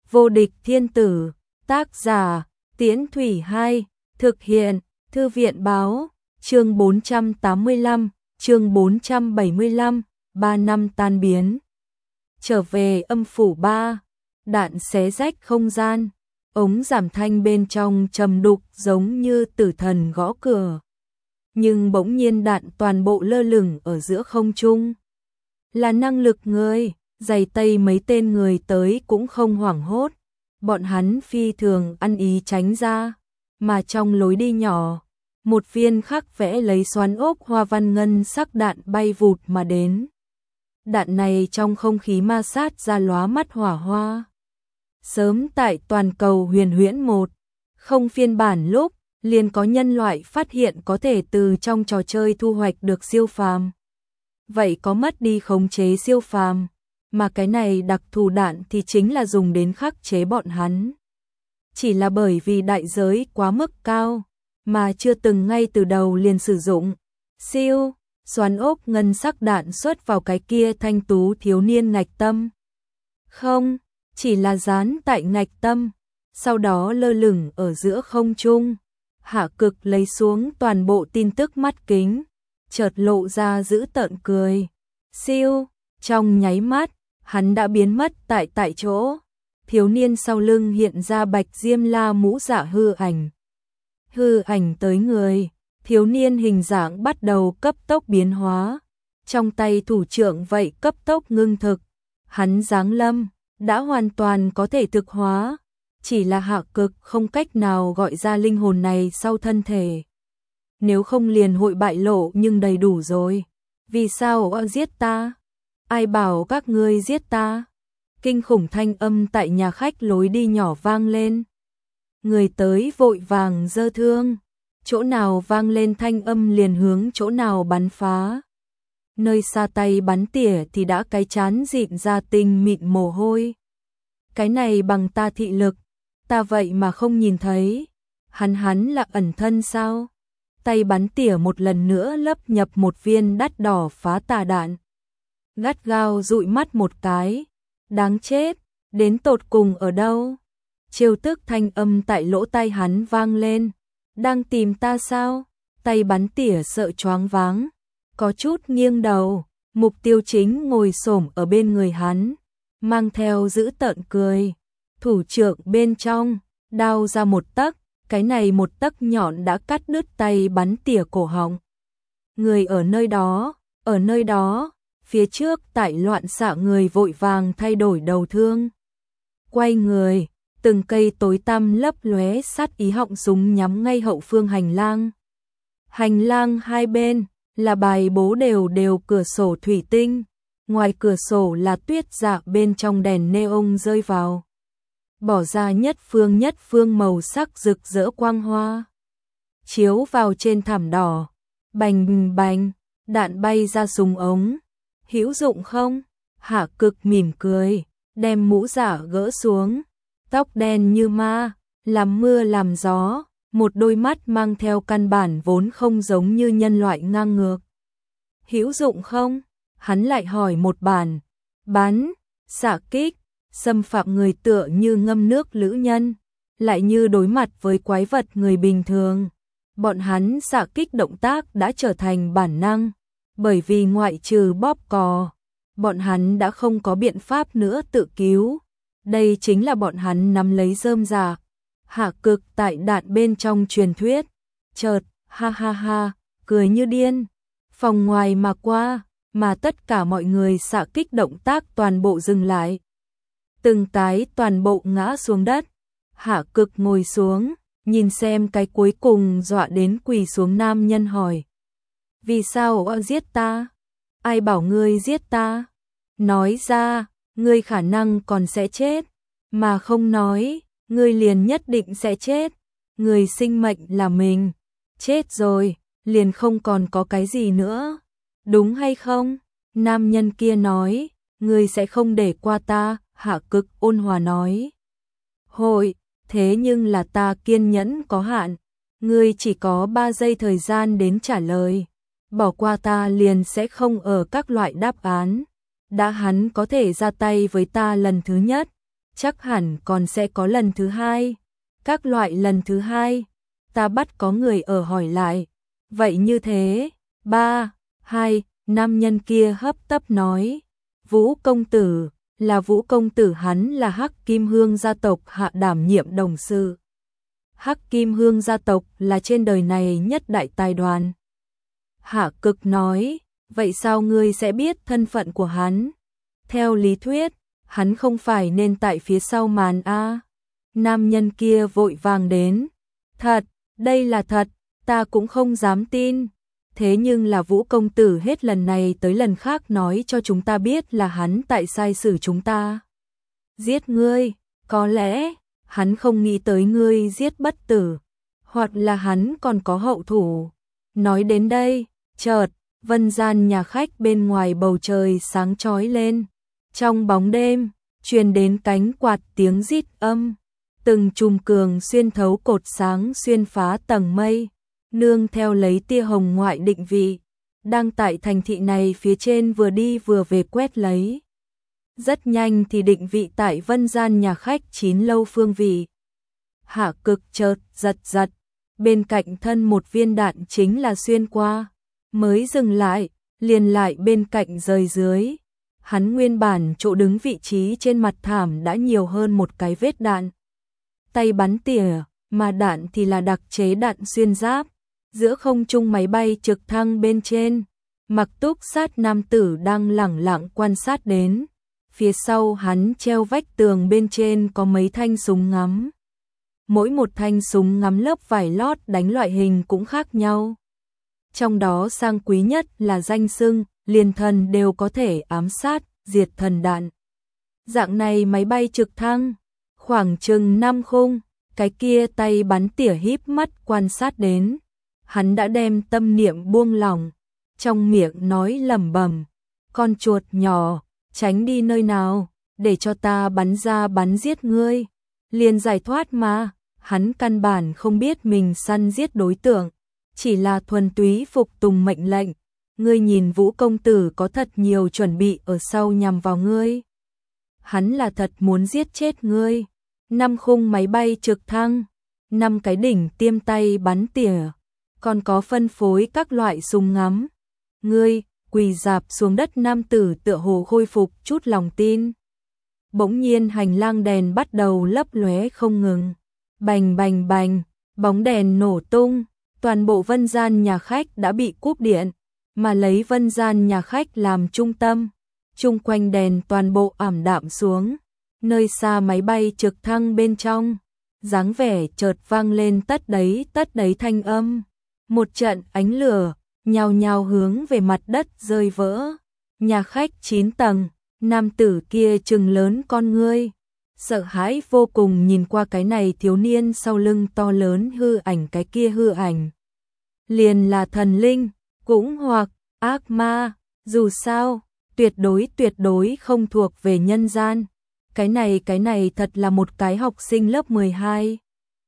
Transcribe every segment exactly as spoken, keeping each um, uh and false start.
Vô địch thiên tử, tác giả, Tiễn Thủy hai, thực hiện, Thư viện báo, chương bốn trăm tám mươi lăm, chương bốn trăm bảy mươi lăm, ba năm tan biến. Trở về âm phủ ba, đạn xé rách không gian, ống giảm thanh bên trong trầm đục giống như tử thần gõ cửa. Nhưng bỗng nhiên đạn toàn bộ lơ lửng ở giữa không trung. Là năng lực người, giày tây mấy tên người tới cũng không hoảng hốt. Bọn hắn phi thường ăn ý tránh ra, mà trong lối đi nhỏ, một viên khắc vẽ lấy xoắn ốc hoa văn ngân sắc đạn bay vụt mà đến. Đạn này trong không khí ma sát ra lóa mắt hỏa hoa. Sớm tại toàn cầu huyền huyễn một, không phiên bản lúc, liền có nhân loại phát hiện có thể từ trong trò chơi thu hoạch được siêu phàm. Vậy có mất đi khống chế siêu phàm, mà cái này đặc thù đạn thì chính là dùng đến khắc chế bọn hắn. Chỉ là bởi vì đại giới quá mức cao, mà chưa từng ngay từ đầu liền sử dụng. Siêu, xoắn ốc ngân sắc đạn xuất vào cái kia thanh tú thiếu niên ngạch tâm. Không, chỉ là dán tại ngạch tâm, sau đó lơ lửng ở giữa không trung. Hạ Cực lấy xuống toàn bộ tin tức mắt kính, chợt lộ ra dữ tợn cười. Siêu, trong nháy mắt, hắn đã biến mất tại tại chỗ. Thiếu niên sau lưng hiện ra bạch diêm la mũ dạ hư ảnh. Hư ảnh tới người, thiếu niên hình dạng bắt đầu cấp tốc biến hóa. Trong tay thủ trưởng vậy cấp tốc ngưng thực. Hắn giáng lâm, đã hoàn toàn có thể thực hóa. Chỉ là Hạ Cực không cách nào gọi ra linh hồn này sau thân thể. Nếu không liền hội bại lộ nhưng đầy đủ rồi. Vì sao họ giết ta? Ai bảo các ngươi giết ta? Kinh khủng thanh âm tại nhà khách lối đi nhỏ vang lên. Người tới vội vàng giơ thương. Chỗ nào vang lên thanh âm liền hướng chỗ nào bắn phá. Nơi xa tay bắn tỉa thì đã cái chán dịn ra tinh mịn mồ hôi. Cái này bằng ta thị lực, ta vậy mà không nhìn thấy. Hắn hắn là ẩn thân sao? Tay bắn tỉa một lần nữa lấp nhập một viên đắt đỏ phá tà đạn. Gắt gao dụi mắt một cái. Đáng chết, đến tột cùng ở đâu? Chiêu tức thanh âm tại lỗ tai hắn vang lên. Đang tìm ta sao? Tay bắn tỉa sợ choáng váng, có chút nghiêng đầu. Mục tiêu chính ngồi xổm ở bên người hắn, mang theo dữ tợn cười. Thủ trưởng bên trong, đao ra một tấc, cái này một tấc nhọn đã cắt đứt tay bắn tỉa cổ họng. Người ở nơi đó, ở nơi đó, phía trước tại loạn xạ người vội vàng thay đổi đầu thương. Quay người, từng cây tối tăm lấp lóe sát ý họng súng nhắm ngay hậu phương hành lang. Hành lang hai bên là bài bố đều đều cửa sổ thủy tinh, ngoài cửa sổ là tuyết dạ bên trong đèn neon rơi vào. Bỏ ra nhất phương nhất phương màu sắc rực rỡ quang hoa. Chiếu vào trên thảm đỏ, bành bành, đạn bay ra súng ống. Hữu dụng không? Hạ Cực mỉm cười, đem mũ giả gỡ xuống. Tóc đen như ma, làm mưa làm gió, một đôi mắt mang theo căn bản vốn không giống như nhân loại ngang ngược. Hữu dụng không? Hắn lại hỏi một bản. Bắn, xạ kích, xâm phạm người tựa như ngâm nước lữ nhân, lại như đối mặt với quái vật người bình thường. Bọn hắn xạ kích động tác đã trở thành bản năng, bởi vì ngoại trừ bóp cò, bọn hắn đã không có biện pháp nữa tự cứu. Đây chính là bọn hắn nắm lấy rơm rạ. Hạ Cực tại đạn bên trong truyền thuyết, chợt, ha ha ha, cười như điên. Phòng ngoài mà qua, mà tất cả mọi người xạ kích động tác toàn bộ dừng lại. Từng tái toàn bộ ngã xuống đất. Hạ Cực ngồi xuống, nhìn xem cái cuối cùng dọa đến quỳ xuống nam nhân hỏi. Vì sao họ giết ta? Ai bảo ngươi giết ta? Nói ra, ngươi khả năng còn sẽ chết. Mà không nói, ngươi liền nhất định sẽ chết. Người sinh mệnh là mình. Chết rồi, liền không còn có cái gì nữa. Đúng hay không? Nam nhân kia nói, ngươi sẽ không để qua ta. Hạ Cực ôn hòa nói. Hội, thế nhưng là ta kiên nhẫn có hạn. Ngươi chỉ có ba giây thời gian đến trả lời. Bỏ qua ta liền sẽ không ở các loại đáp án. Đã hắn có thể ra tay với ta lần thứ nhất, chắc hẳn còn sẽ có lần thứ hai. Các loại lần thứ hai, ta bắt có người ở hỏi lại. Vậy như thế, ba, hai, nam nhân kia hấp tấp nói. Vũ công tử, là Vũ công tử, hắn là Hắc Kim Hương gia tộc hạ đảm nhiệm đồng sự. Hắc Kim Hương gia tộc là trên đời này nhất đại tài đoàn. Hạ Cực nói, vậy sao ngươi sẽ biết thân phận của hắn? Theo lý thuyết, hắn không phải nên tại phía sau màn a? Nam nhân kia vội vàng đến. Thật, đây là thật, ta cũng không dám tin. Thế nhưng là Vũ công tử hết lần này tới lần khác nói cho chúng ta biết là hắn tại sai xử chúng ta. Giết ngươi, có lẽ hắn không nghĩ tới ngươi giết bất tử, hoặc là hắn còn có hậu thủ. Nói đến đây, chợt, vân gian nhà khách bên ngoài bầu trời sáng chói lên. Trong bóng đêm, truyền đến cánh quạt tiếng rít âm. Từng chùm cường xuyên thấu cột sáng xuyên phá tầng mây, nương theo lấy tia hồng ngoại định vị, đang tại thành thị này phía trên vừa đi vừa về quét lấy. Rất nhanh thì định vị tại vân gian nhà khách chín lâu phương vị. Hạ Cực chợt giật giật, bên cạnh thân một viên đạn chính là xuyên qua, mới dừng lại, liền lại bên cạnh rời dưới. Hắn nguyên bản chỗ đứng vị trí trên mặt thảm đã nhiều hơn một cái vết đạn. Tay bắn tỉa, mà đạn thì là đặc chế đạn xuyên giáp. Giữa không trung máy bay trực thăng bên trên, mặc túc sát nam tử đang lẳng lặng quan sát đến. Phía sau hắn treo vách tường bên trên có mấy thanh súng ngắm. Mỗi một thanh súng ngắm lớp vải lót đánh loại hình cũng khác nhau. Trong đó sang quý nhất là danh xưng, liền thần đều có thể ám sát, diệt thần đạn. Dạng này máy bay trực thăng, khoảng chừng năm khung, cái kia tay bắn tỉa híp mắt quan sát đến. Hắn đã đem tâm niệm buông lỏng, trong miệng nói lẩm bẩm, con chuột nhỏ, tránh đi nơi nào, để cho ta bắn ra bắn giết ngươi. Liền giải thoát mà, hắn căn bản không biết mình săn giết đối tượng, chỉ là thuần túy phục tùng mệnh lệnh. Ngươi nhìn Vũ công tử có thật nhiều chuẩn bị ở sau nhằm vào ngươi. Hắn là thật muốn giết chết ngươi. Năm khung máy bay trực thăng, năm cái đỉnh tiêm tay bắn tỉa, còn có phân phối các loại súng ngắm. Ngươi, quỳ rạp xuống đất nam tử tựa hồ khôi phục chút lòng tin. Bỗng nhiên hành lang đèn bắt đầu lấp lóe không ngừng. Bành bành bành, bóng đèn nổ tung, toàn bộ vân gian nhà khách đã bị cúp điện, mà lấy vân gian nhà khách làm trung tâm. Chung quanh đèn toàn bộ ảm đạm xuống. Nơi xa máy bay trực thăng bên trong, dáng vẻ chợt vang lên tất đấy tất đấy thanh âm. Một trận ánh lửa, nhào nhào hướng về mặt đất rơi vỡ. Nhà khách chín tầng, nam tử kia trừng lớn con ngươi, sợ hãi vô cùng nhìn qua cái này thiếu niên sau lưng to lớn hư ảnh, cái kia hư ảnh. Liền là thần linh, cũng hoặc ác ma, dù sao, tuyệt đối tuyệt đối không thuộc về nhân gian. Cái này cái này thật là một cái học sinh lớp mười hai.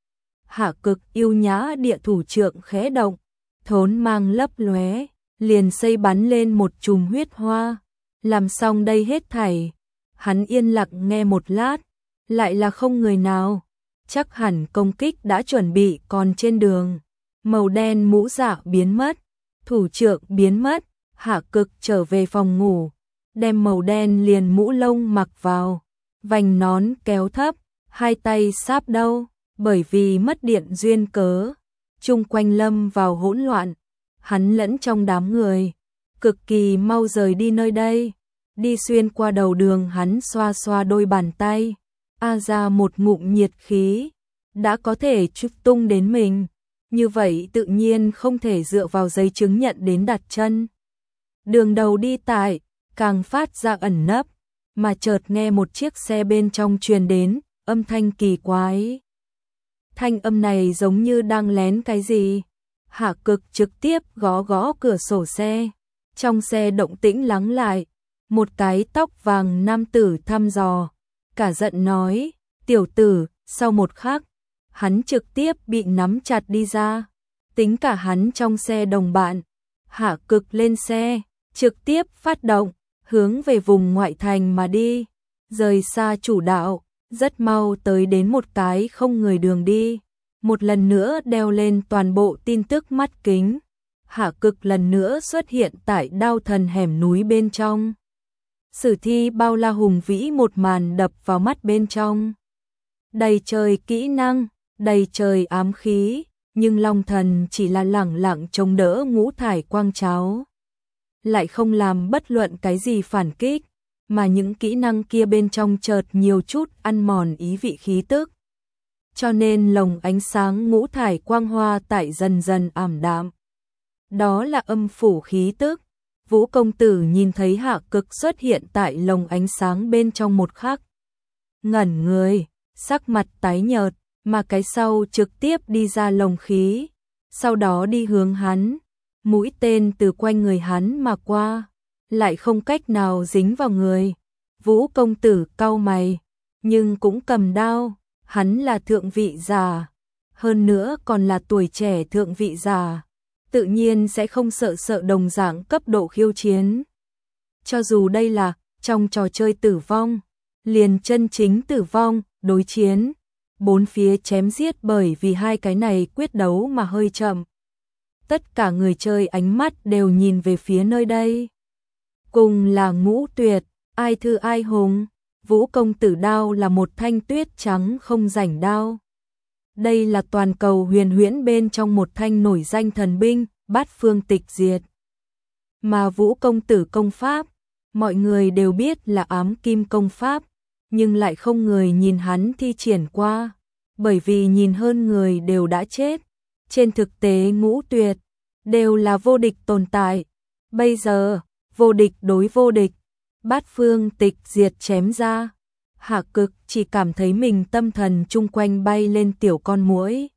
Hạ Cực yêu nhã địa thủ trượng khẽ động, thốn mang lấp lóe, liền xây bắn lên một chùm huyết hoa. Làm xong đây hết thảy, hắn yên lặng nghe một lát, lại là không người nào. Chắc hẳn công kích đã chuẩn bị còn trên đường. Màu đen mũ dạ biến mất, thủ trượng biến mất, Hạ Cực trở về phòng ngủ, đem màu đen liền mũ lông mặc vào. Vành nón kéo thấp, hai tay sáp đâu, bởi vì mất điện duyên cớ, chung quanh lâm vào hỗn loạn. Hắn lẫn trong đám người, cực kỳ mau rời đi nơi đây. Đi xuyên qua đầu đường, hắn xoa xoa đôi bàn tay, a ra một ngụm nhiệt khí, đã có thể chúc tung đến mình. Như vậy tự nhiên không thể dựa vào giấy chứng nhận đến đặt chân. Đường đầu đi tại, càng phát ra ẩn nấp. Mà chợt nghe một chiếc xe bên trong truyền đến, âm thanh kỳ quái. Thanh âm này giống như đang lén cái gì. Hạ Cực trực tiếp gõ gõ cửa sổ xe. Trong xe động tĩnh lắng lại. Một cái tóc vàng nam tử thăm dò, cả giận nói, tiểu tử. Sau một khắc, hắn trực tiếp bị nắm chặt đi ra. Tính cả hắn trong xe đồng bạn. Hạ Cực lên xe, trực tiếp phát động, hướng về vùng ngoại thành mà đi, rời xa chủ đạo, Rất mau tới đến một cái không người đường đi, một lần nữa đeo lên toàn bộ tin tức mắt kính. Hạ Cực lần nữa xuất hiện tại Đao Thần hẻm núi bên trong. Sử thi bao la hùng vĩ một màn đập vào mắt bên trong. Đầy trời kỹ năng, đầy trời ám khí, nhưng Long Thần chỉ là lẳng lặng chống đỡ ngũ thải quang cháo. Lại không làm bất luận cái gì phản kích, mà những kỹ năng kia bên trong chợt nhiều chút ăn mòn ý vị khí tức. Cho nên lồng ánh sáng ngũ thải quang hoa tại dần dần ảm đạm. Đó là âm phủ khí tức. Vũ công tử nhìn thấy Hạ Cực xuất hiện tại lồng ánh sáng bên trong một khắc. Ngẩn người, sắc mặt tái nhợt, mà cái sau trực tiếp đi ra lồng khí, sau đó đi hướng hắn. Mũi tên từ quanh người hắn mà qua, lại không cách nào dính vào người. Vũ công tử cau mày, nhưng cũng cầm đao, hắn là thượng vị giả, hơn nữa còn là tuổi trẻ thượng vị giả, tự nhiên sẽ không sợ sợ đồng dạng cấp độ khiêu chiến. Cho dù đây là trong trò chơi tử vong, liền chân chính tử vong, đối chiến, bốn phía chém giết bởi vì hai cái này quyết đấu mà hơi chậm. Tất cả người chơi ánh mắt đều nhìn về phía nơi đây. Cùng là ngũ tuyệt, ai thư ai hùng, Vũ công tử đao là một thanh tuyết trắng không rảnh đao. Đây là toàn cầu huyền huyễn bên trong một thanh nổi danh thần binh, bát phương tịch diệt. Mà Vũ công tử công pháp, mọi người đều biết là ám kim công pháp, nhưng lại không người nhìn hắn thi triển qua, bởi vì nhìn hơn người đều đã chết. Trên thực tế ngũ tuyệt, đều là vô địch tồn tại. Bây giờ, vô địch đối vô địch, bát phương tịch diệt chém ra. Hạ Cực chỉ cảm thấy mình tâm thần chung quanh bay lên tiểu con muỗi.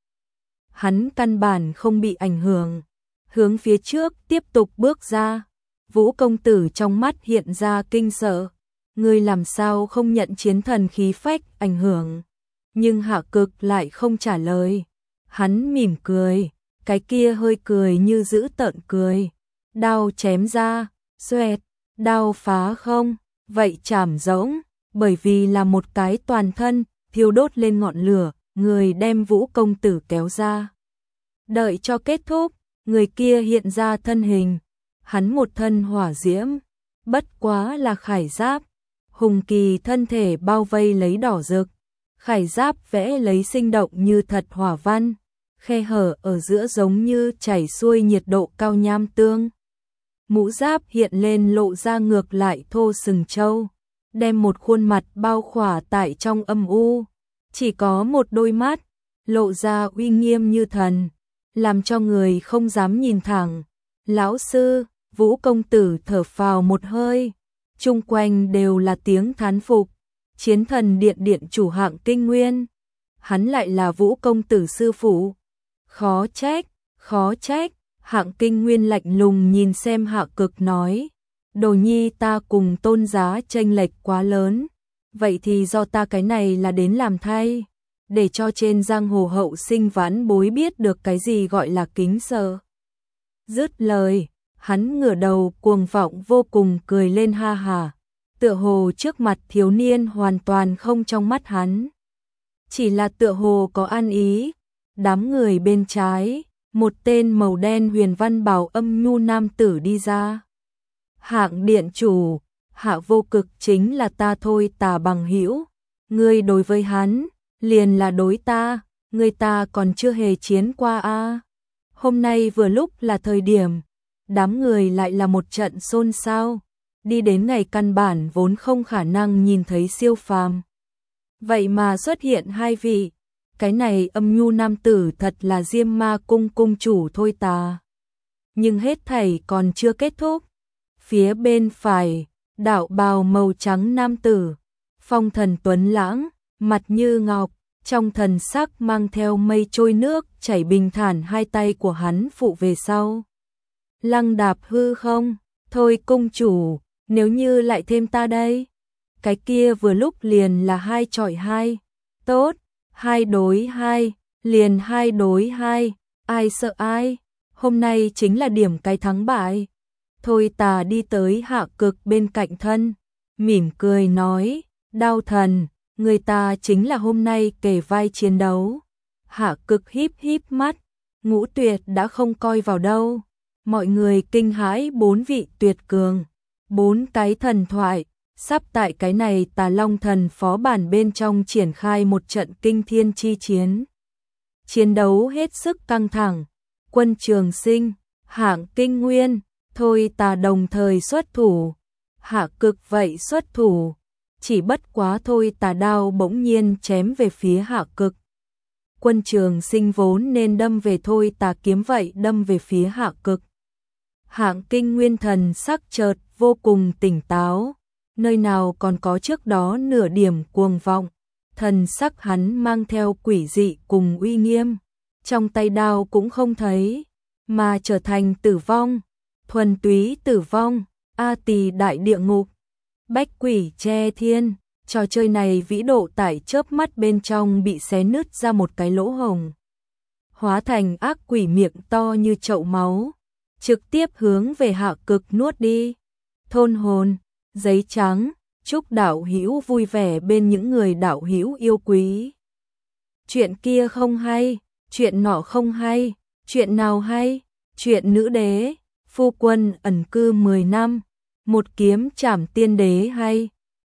Hắn căn bản không bị ảnh hưởng, hướng phía trước tiếp tục bước ra. Vũ công tử trong mắt hiện ra kinh sợ, ngươi làm sao không nhận chiến thần khí phách ảnh hưởng? Nhưng Hạ Cực lại không trả lời. Hắn mỉm cười, cái kia hơi cười như giữ tợn cười. Đao chém ra, xoẹt, đao phá không, vậy chảm rỗng, bởi vì là một cái toàn thân, thiêu đốt lên ngọn lửa, người đem Vũ công tử kéo ra. Đợi cho kết thúc, người kia hiện ra thân hình, hắn một thân hỏa diễm, bất quá là khải giáp, hùng kỳ thân thể bao vây lấy đỏ rực, khải giáp vẽ lấy sinh động như thật hỏa văn, khe hở ở giữa giống như chảy xuôi nhiệt độ cao nham tương. Mũ giáp hiện lên lộ ra ngược lại thô sừng trâu, đem một khuôn mặt bao khỏa tại trong âm u, chỉ có một đôi mắt, lộ ra uy nghiêm như thần, làm cho người không dám nhìn thẳng. Lão sư, Vũ công tử thở phào một hơi, chung quanh đều là tiếng thán phục. Chiến thần điện điện chủ Hạng Kinh Nguyên, hắn lại là Vũ công tử sư phụ. Khó trách, khó trách, Hạng Kinh Nguyên lạnh lùng nhìn xem Hạ Cực nói, đồ nhi ta cùng tôn giá chênh lệch quá lớn, vậy thì do ta cái này là đến làm thay, để cho trên giang hồ hậu sinh vãn bối biết được cái gì gọi là kính sợ. Dứt lời, hắn ngửa đầu cuồng vọng vô cùng cười lên ha hà, tựa hồ trước mặt thiếu niên hoàn toàn không trong mắt hắn, chỉ là tựa hồ có ăn ý. Đám người bên trái, một tên màu đen huyền văn bảo âm nhu nam tử đi ra. Hạng điện chủ, Hạ Vô Cực chính là ta thôi tà bằng hữu, ngươi đối với hắn, liền là đối ta, ngươi ta còn chưa hề chiến qua a. Hôm nay vừa lúc là thời điểm, đám người lại là một trận xôn xao, đi đến ngày căn bản vốn không khả năng nhìn thấy siêu phàm. Vậy mà xuất hiện hai vị. Cái này âm nhu nam tử thật là Diêm Ma cung cung chủ thôi tà. Nhưng hết thảy còn chưa kết thúc. Phía bên phải, đạo bào màu trắng nam tử, phong thần tuấn lãng, mặt như ngọc, trong thần sắc mang theo mây trôi nước chảy bình thản, hai tay của hắn phụ về sau. Lăng đạp hư không, thôi cung chủ, nếu như lại thêm ta đây. Cái kia vừa lúc liền là hai chọi hai. Tốt. Hai đối hai, liền hai đối hai, ai sợ ai, hôm nay chính là điểm cái thắng bại. Thôi tà đi tới Hạ Cực bên cạnh thân, mỉm cười nói, Đao thần, người ta chính là hôm nay kề vai chiến đấu. Hạ Cực híp híp mắt, Ngũ Tuyệt đã không coi vào đâu. Mọi người kinh hãi bốn vị tuyệt cường, bốn cái thần thoại, sắp tại cái này Tà Long Thần phó bản bên trong triển khai một trận kinh thiên chi chiến. Chiến đấu hết sức căng thẳng, Quân Trường Sinh, Hạng Kinh Nguyên, Thôi Tà đồng thời xuất thủ, Hạ Cực vậy xuất thủ, chỉ bất quá Thôi Tà đao bỗng nhiên chém về phía Hạ Cực. Quân Trường Sinh vốn nên đâm về Thôi Tà kiếm vậy đâm về phía Hạ Cực. Hạng Kinh Nguyên thần sắc chợt vô cùng tỉnh táo, nơi nào còn có trước đó nửa điểm cuồng vọng, thần sắc hắn mang theo quỷ dị cùng uy nghiêm, trong tay đao cũng không thấy, mà trở thành tử vong, thuần túy tử vong, A Tỳ đại địa ngục, bách quỷ che thiên, trò chơi này vĩ độ tại chớp mắt bên trong bị xé nứt ra một cái lỗ hổng, hóa thành ác quỷ miệng to như chậu máu, trực tiếp hướng về Hạ Cực nuốt đi. Thôn hồn, giấy trắng, chúc đạo hữu vui vẻ bên những người đạo hữu yêu quý. Chuyện kia không hay, chuyện nọ không hay, chuyện nào hay? Chuyện nữ đế, phu quân ẩn cư mười năm, một kiếm trảm tiên đế hay.